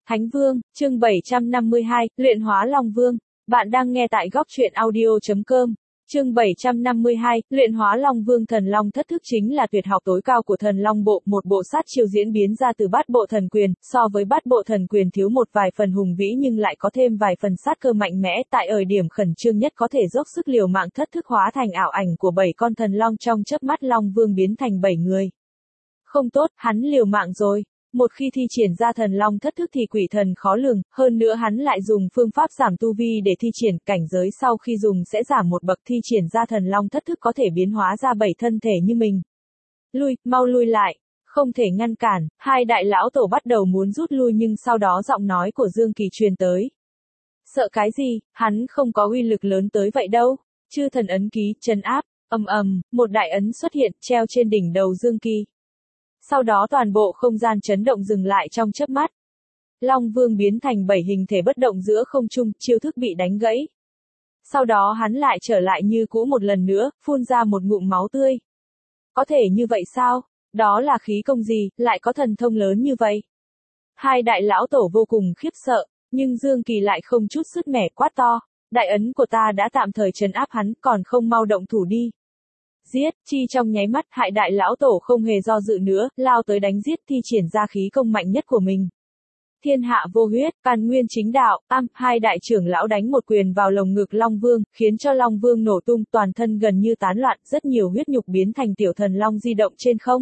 Thánh Vương, chương 752, luyện hóa Long Vương. Bạn đang nghe tại góc truyện audio.com. Chương 752, luyện hóa Long Vương. Thần Long thất thức chính là tuyệt học tối cao của thần Long bộ, một bộ sát chiêu diễn biến ra từ bát bộ thần quyền, so với bát bộ thần quyền thiếu một vài phần hùng vĩ nhưng lại có thêm vài phần sát cơ mạnh mẽ, tại ở điểm khẩn trương nhất có thể dốc sức liều mạng thất thức hóa thành ảo ảnh của 7 con thần long, trong chớp mắt Long Vương biến thành 7 người. Không tốt, hắn liều mạng rồi. Một khi thi triển ra thần long thất thức thì quỷ thần khó lường, hơn nữa hắn lại dùng phương pháp giảm tu vi để thi triển, cảnh giới sau khi dùng sẽ giảm một bậc. Thi triển ra thần long thất thức có thể biến hóa ra 7 thân thể như mình. Lui, mau lui lại, không thể ngăn cản. Hai đại lão tổ bắt đầu muốn rút lui nhưng sau đó giọng nói của Dương Kỳ truyền tới. Sợ cái gì, hắn không có uy lực lớn tới vậy đâu. Chư thần ấn ký, trấn áp, một đại ấn xuất hiện, treo trên đỉnh đầu Dương Kỳ. Sau đó toàn bộ không gian chấn động dừng lại trong chớp mắt. Long Vương biến thành 7 hình thể bất động giữa không trung, chiêu thức bị đánh gãy. Sau đó hắn lại trở lại như cũ một lần nữa, phun ra một ngụm máu tươi. Có thể như vậy sao? Đó là khí công gì, lại có thần thông lớn như vậy? Hai đại lão tổ vô cùng khiếp sợ, nhưng Dương Kỳ lại không chút sứt mẻ, quát to. Đại ấn của ta đã tạm thời trấn áp hắn, còn không mau động thủ đi. Giết, chi trong nháy mắt, hại đại lão tổ không hề do dự nữa, lao tới đánh giết, thi triển ra khí công mạnh nhất của mình. Thiên hạ vô huyết, càn nguyên chính đạo, hai đại trưởng lão đánh một quyền vào lồng ngực Long Vương, khiến cho Long Vương nổ tung, toàn thân gần như tán loạn, rất nhiều huyết nhục biến thành tiểu thần long di động trên không.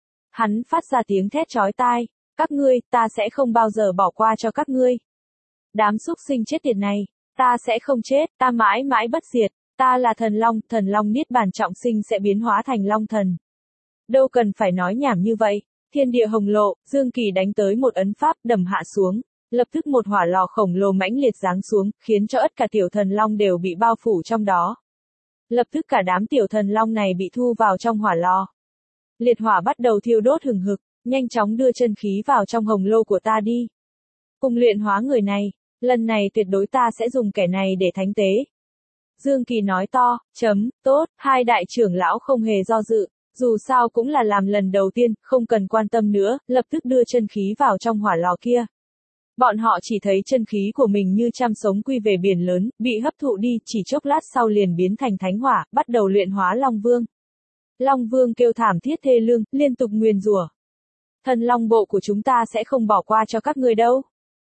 Hắn phát ra tiếng thét chói tai, các ngươi, ta sẽ không bao giờ bỏ qua cho các ngươi. Đám súc sinh chết tiệt này, ta sẽ không chết, ta mãi mãi bất diệt. Ta là thần long niết bàn trọng sinh sẽ biến hóa thành long thần. Đâu cần phải nói nhảm như vậy. Thiên địa hồng lộ, Dương Kỳ đánh tới một ấn pháp, đầm hạ xuống. Lập tức một hỏa lò khổng lồ mãnh liệt giáng xuống, khiến cho tất cả tiểu thần long đều bị bao phủ trong đó. Lập tức cả đám tiểu thần long này bị thu vào trong hỏa lò. Liệt hỏa bắt đầu thiêu đốt hừng hực, nhanh chóng đưa chân khí vào trong hồng lô của ta đi. Cùng luyện hóa người này, lần này tuyệt đối ta sẽ dùng kẻ này để thánh tế. Dương Kỳ nói to, tốt, hai đại trưởng lão không hề do dự, dù sao cũng là làm lần đầu tiên, không cần quan tâm nữa, lập tức đưa chân khí vào trong hỏa lò kia. Bọn họ chỉ thấy chân khí của mình như trăm sống quy về biển lớn, bị hấp thụ đi, chỉ chốc lát sau liền biến thành thánh hỏa, bắt đầu luyện hóa Long Vương. Long Vương kêu thảm thiết thê lương, liên tục nguyền rủa. Thần Long bộ của chúng ta sẽ không bỏ qua cho các ngươi đâu.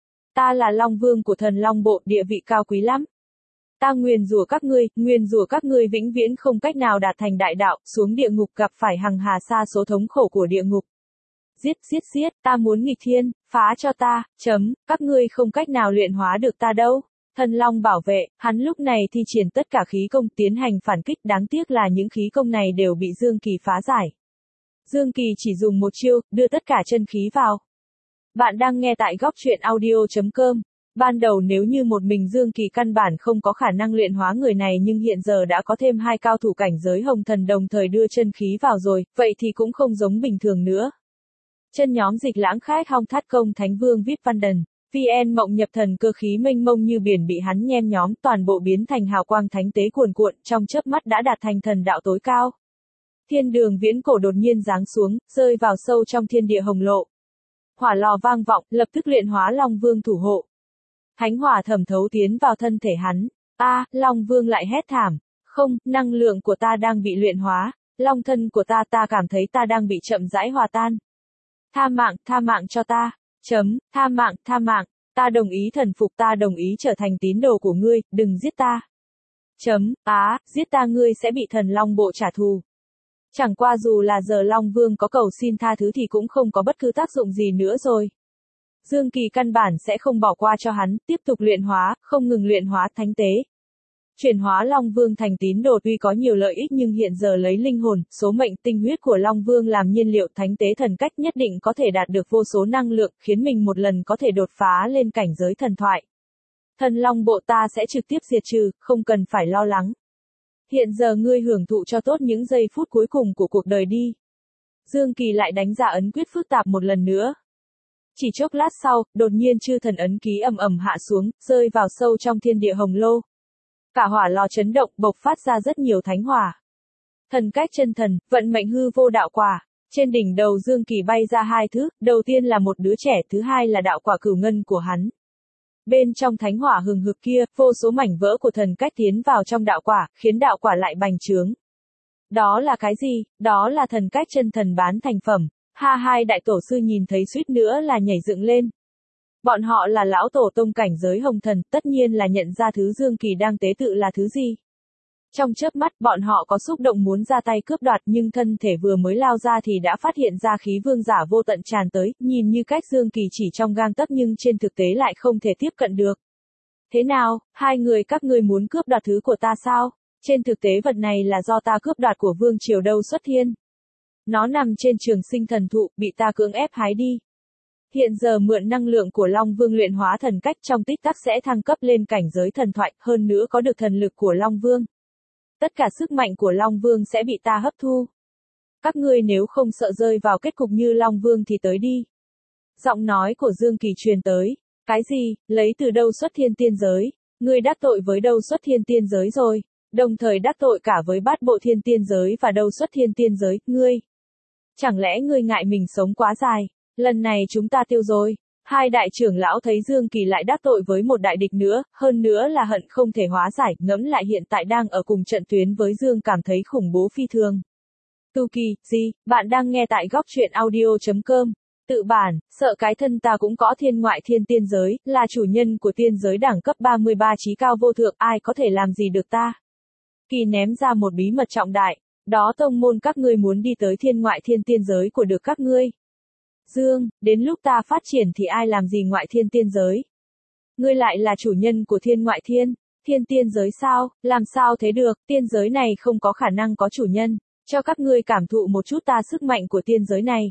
Ta là Long Vương của thần Long bộ, địa vị cao quý lắm. Ta nguyền rủa các ngươi vĩnh viễn không cách nào đạt thành đại đạo, xuống địa ngục gặp phải hằng hà sa số thống khổ của địa ngục. Giết, ta muốn nghịch thiên, phá cho ta, các ngươi không cách nào luyện hóa được ta đâu. Thần Long bảo vệ, hắn lúc này thi triển tất cả khí công tiến hành phản kích, đáng tiếc là những khí công này đều bị Dương Kỳ phá giải. Dương Kỳ chỉ dùng một chiêu, đưa tất cả chân khí vào. Bạn đang nghe tại góc truyện audio.com. Ban đầu nếu như một mình Dương Kỳ căn bản không có khả năng luyện hóa người này, nhưng hiện giờ đã có thêm hai cao thủ cảnh giới hồng thần đồng thời đưa chân khí vào rồi, vậy thì cũng không giống bình thường nữa. Chân nhóm dịch lãng khách hong thát công Thánh Vương VIP Văn Đần, VN Mộng Nhập Thần, cơ khí mênh mông như biển bị hắn nhem nhóm, toàn bộ biến thành hào quang thánh tế cuồn cuộn, trong chớp mắt đã đạt thành thần đạo tối cao. Thiên đường viễn cổ đột nhiên giáng xuống, rơi vào sâu trong thiên địa hồng lộ. Hỏa lò vang vọng, lập tức luyện hóa Long Vương thủ hộ. Thánh hỏa thẩm thấu tiến vào thân thể hắn. Long Vương lại hét thảm. Không, năng lượng của ta đang bị luyện hóa. Long thân của ta cảm thấy ta đang bị chậm rãi hòa tan. Tha mạng cho ta. Tha mạng. Ta đồng ý thần phục, ta đồng ý trở thành tín đồ của ngươi, đừng giết ta. Giết ta ngươi sẽ bị thần Long bộ trả thù. Chẳng qua dù là giờ Long Vương có cầu xin tha thứ thì cũng không có bất cứ tác dụng gì nữa rồi. Dương Kỳ căn bản sẽ không bỏ qua cho hắn, tiếp tục luyện hóa, không ngừng luyện hóa thánh tế. Chuyển hóa Long Vương thành tín đồ tuy có nhiều lợi ích nhưng hiện giờ lấy linh hồn, số mệnh, tinh huyết của Long Vương làm nhiên liệu, thánh tế thần cách nhất định có thể đạt được vô số năng lượng, khiến mình một lần có thể đột phá lên cảnh giới thần thoại. Thần Long bộ ta sẽ trực tiếp diệt trừ, không cần phải lo lắng. Hiện giờ ngươi hưởng thụ cho tốt những giây phút cuối cùng của cuộc đời đi. Dương Kỳ lại đánh ra ấn quyết phức tạp một lần nữa. Chỉ chốc lát sau, đột nhiên chư thần ấn ký ầm hạ xuống, rơi vào sâu trong thiên địa hồng lô. Cả hỏa lò chấn động, bộc phát ra rất nhiều thánh hỏa. Thần cách chân thần, vận mệnh hư vô đạo quả. Trên đỉnh đầu Dương Kỳ bay ra hai thứ, đầu tiên là một đứa trẻ, thứ hai là đạo quả cửu ngân của hắn. Bên trong thánh hỏa hừng hực kia, vô số mảnh vỡ của thần cách tiến vào trong đạo quả, khiến đạo quả lại bành trướng. Đó là cái gì? Đó là thần cách chân thần bán thành phẩm. Hai đại tổ sư nhìn thấy suýt nữa là nhảy dựng lên. Bọn họ là lão tổ tông cảnh giới hồng thần, tất nhiên là nhận ra thứ Dương Kỳ đang tế tự là thứ gì. Trong chớp mắt, bọn họ có xúc động muốn ra tay cướp đoạt, nhưng thân thể vừa mới lao ra thì đã phát hiện ra khí vương giả vô tận tràn tới, nhìn như cách Dương Kỳ chỉ trong gang tấc nhưng trên thực tế lại không thể tiếp cận được. Thế nào, hai người các ngươi muốn cướp đoạt thứ của ta sao? Trên thực tế vật này là do ta cướp đoạt của vương triều Đâu Xuất Thiên. Nó nằm trên trường sinh thần thụ, bị ta cưỡng ép hái đi. Hiện giờ mượn năng lượng của Long Vương luyện hóa thần cách trong tích tắc sẽ thăng cấp lên cảnh giới thần thoại, hơn nữa có được thần lực của Long Vương. Tất cả sức mạnh của Long Vương sẽ bị ta hấp thu. Các ngươi nếu không sợ rơi vào kết cục như Long Vương thì tới đi. Giọng nói của Dương Kỳ truyền tới. Cái gì, lấy từ Đâu Xuất Thiên tiên giới? Ngươi đắc tội với Đâu Xuất Thiên tiên giới rồi. Đồng thời đắc tội cả với Bát Bộ Thiên tiên giới và Đâu Xuất Thiên tiên giới, ngươi. Chẳng lẽ ngươi ngại mình sống quá dài? Lần này chúng ta tiêu rồi. Hai đại trưởng lão thấy Dương Kỳ lại đắc tội với một đại địch nữa, hơn nữa là hận không thể hóa giải, ngẫm lại hiện tại đang ở cùng trận tuyến với Dương cảm thấy khủng bố phi thường. Tu Kỳ, gì, bạn đang nghe tại góc truyện audio.com. Tự bản, sợ cái thân ta cũng có thiên ngoại thiên tiên giới, là chủ nhân của tiên giới đẳng cấp 33 chí cao vô thượng, ai có thể làm gì được ta? Kỳ ném ra một bí mật trọng đại, đó tông môn các ngươi muốn đi tới thiên ngoại thiên tiên giới của được các ngươi. Dương, đến lúc ta phát triển thì ai làm gì ngoại thiên tiên giới? Ngươi lại là chủ nhân của thiên ngoại thiên, thiên tiên giới sao, làm sao thế được, tiên giới này không có khả năng có chủ nhân, cho các ngươi cảm thụ một chút ta sức mạnh của tiên giới này.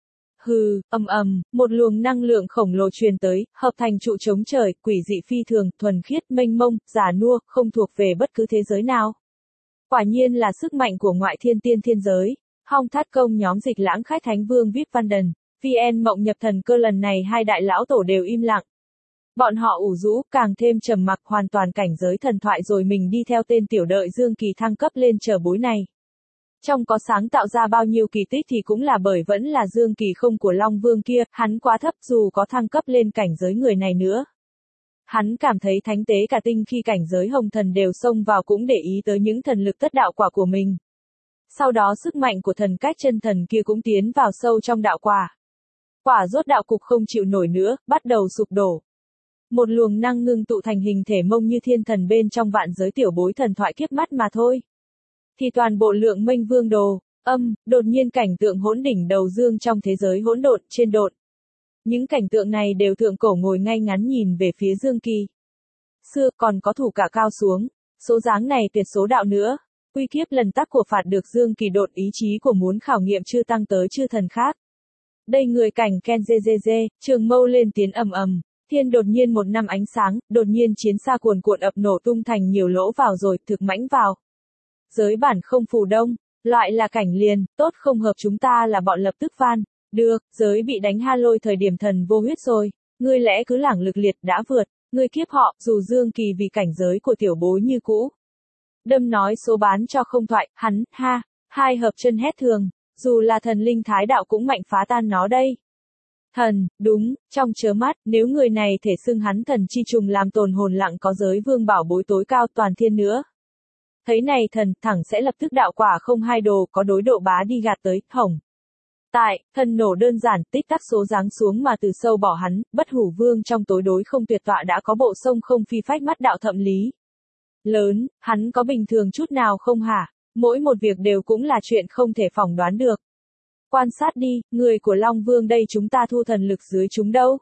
Hừ, một luồng năng lượng khổng lồ truyền tới, hợp thành trụ chống trời, quỷ dị phi thường, thuần khiết, mênh mông, già nua, không thuộc về bất cứ thế giới nào. Quả nhiên là sức mạnh của ngoại thiên tiên thiên giới. Hong Thát Công nhóm Dịch Lãng Khách Thánh Vương VIP Văn Đần, VN Mộng Nhập Thần Cơ lần này hai đại lão tổ đều im lặng. Bọn họ ủ rũ, càng thêm trầm mặc, hoàn toàn cảnh giới thần thoại rồi mình đi theo tên tiểu đợi Dương Kỳ thăng cấp lên chờ bối này. Trong có sáng tạo ra bao nhiêu kỳ tích thì cũng là bởi vẫn là Dương Kỳ không của Long Vương kia, hắn quá thấp dù có thăng cấp lên cảnh giới người này nữa. Hắn cảm thấy thánh tế cả tinh khi cảnh giới hồng thần đều xông vào cũng để ý tới những thần lực tất đạo quả của mình. Sau đó sức mạnh của thần cách chân thần kia cũng tiến vào sâu trong đạo quả. Quả rốt đạo cục không chịu nổi nữa, bắt đầu sụp đổ. Một luồng năng ngưng tụ thành hình thể mông như thiên thần bên trong vạn giới tiểu bối thần thoại kiếp mắt mà thôi. Thì toàn bộ lượng mênh vương đồ, đột nhiên cảnh tượng hỗn đỉnh đầu Dương trong thế giới hỗn độn, trên độn. Những cảnh tượng này đều thượng cổ ngồi ngay ngắn nhìn về phía Dương Kỳ. Xưa còn có thủ cả cao xuống, số dáng này tuyệt số đạo nữa. Quy kiếp lần tắc của phạt được Dương Kỳ đột ý chí của muốn khảo nghiệm chư tăng tới chư thần khác. Đây người cảnh Ken dê, trường mâu lên tiếng thiên đột nhiên một năm ánh sáng, đột nhiên chiến xa cuồn cuộn ập nổ tung thành nhiều lỗ vào rồi, thực mãnh vào. Giới bản không phù đông, loại là cảnh liền, tốt không hợp chúng ta là bọn lập tức van. Được, giới bị đánh ha lôi thời điểm thần vô huyết rồi, ngươi lẽ cứ lảng lực liệt đã vượt, ngươi kiếp họ, dù Dương Kỳ vì cảnh giới của tiểu bối như cũ. Đâm nói số bán cho không thoại, hắn, hai hợp chân hét thường, dù là thần linh thái đạo cũng mạnh phá tan nó đây. Thần, đúng, trong chớ mắt, nếu người này thể xưng hắn thần chi trùng làm tồn hồn lặng có giới vương bảo bối tối cao toàn thiên nữa. Thấy này thần, thẳng sẽ lập tức đạo quả không hai đồ, có đối độ bá đi gạt tới, hỏng. Tại, thần nổ đơn giản, tích tắc số giáng xuống mà từ sâu bỏ hắn, bất hủ vương trong tối đối không tuyệt tọa đã có bộ sông không phi phách mắt đạo thậm lý. Lớn, hắn có bình thường chút nào không hả? Mỗi một việc đều cũng là chuyện không thể phỏng đoán được. Quan sát đi, người của Long Vương đây chúng ta thu thần lực dưới chúng đâu?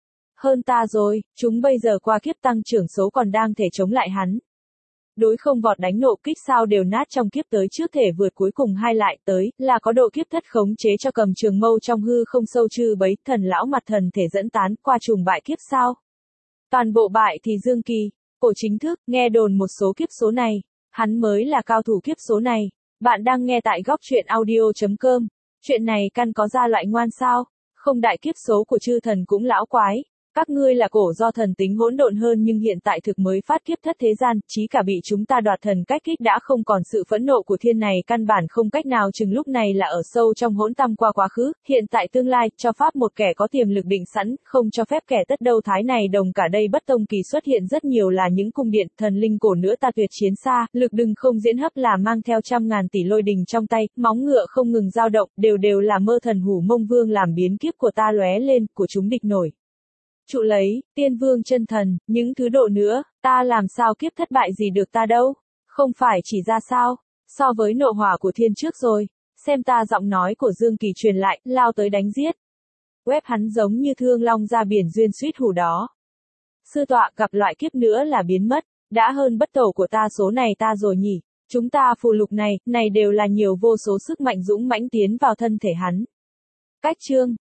Hơn ta rồi, chúng bây giờ qua kiếp tăng trưởng số còn đang thể chống lại hắn. Đối không vọt đánh nộ kích sao đều nát trong kiếp tới trước thể vượt cuối cùng hai lại tới, là có độ kiếp thất khống chế cho cầm trường mâu trong hư không sâu chư bấy, thần lão mặt thần thể dẫn tán qua trùng bại kiếp sao. Toàn bộ bại thì Dương Kỳ, cổ chính thức, nghe đồn một số kiếp số này, hắn mới là cao thủ kiếp số này. Bạn đang nghe tại góc truyện audio.com, chuyện này căn có ra loại ngoan sao, không đại kiếp số của chư thần cũng lão quái. Các ngươi là cổ do thần tính hỗn độn hơn nhưng hiện tại thực mới phát kiếp thất thế gian, chí cả bị chúng ta đoạt thần cách kích đã không còn sự phẫn nộ của thiên này căn bản không cách nào chừng lúc này là ở sâu trong hỗn tăm qua quá khứ, hiện tại tương lai, cho pháp một kẻ có tiềm lực định sẵn, không cho phép kẻ tất đâu thái này đồng cả đây bất tông kỳ xuất hiện rất nhiều là những cung điện, thần linh cổ nữa ta tuyệt chiến xa, lực đừng không diễn hấp là mang theo trăm ngàn tỷ lôi đình trong tay, móng ngựa không ngừng dao động, đều là mơ thần hủ mông vương làm biến kiếp của ta lóe lên, của chúng địch nổi. Trụ lấy, tiên vương chân thần, những thứ độ nữa, ta làm sao kiếp thất bại gì được ta đâu, không phải chỉ ra sao, so với nộ hỏa của thiên trước rồi, xem ta giọng nói của Dương Kỳ truyền lại, lao tới đánh giết. Web hắn giống như thương long ra biển duyên suýt hủ đó. Sư tọa gặp loại kiếp nữa là biến mất, đã hơn bất tổ của ta số này ta rồi nhỉ, chúng ta phù lục này đều là nhiều vô số sức mạnh dũng mãnh tiến vào thân thể hắn. Cách chương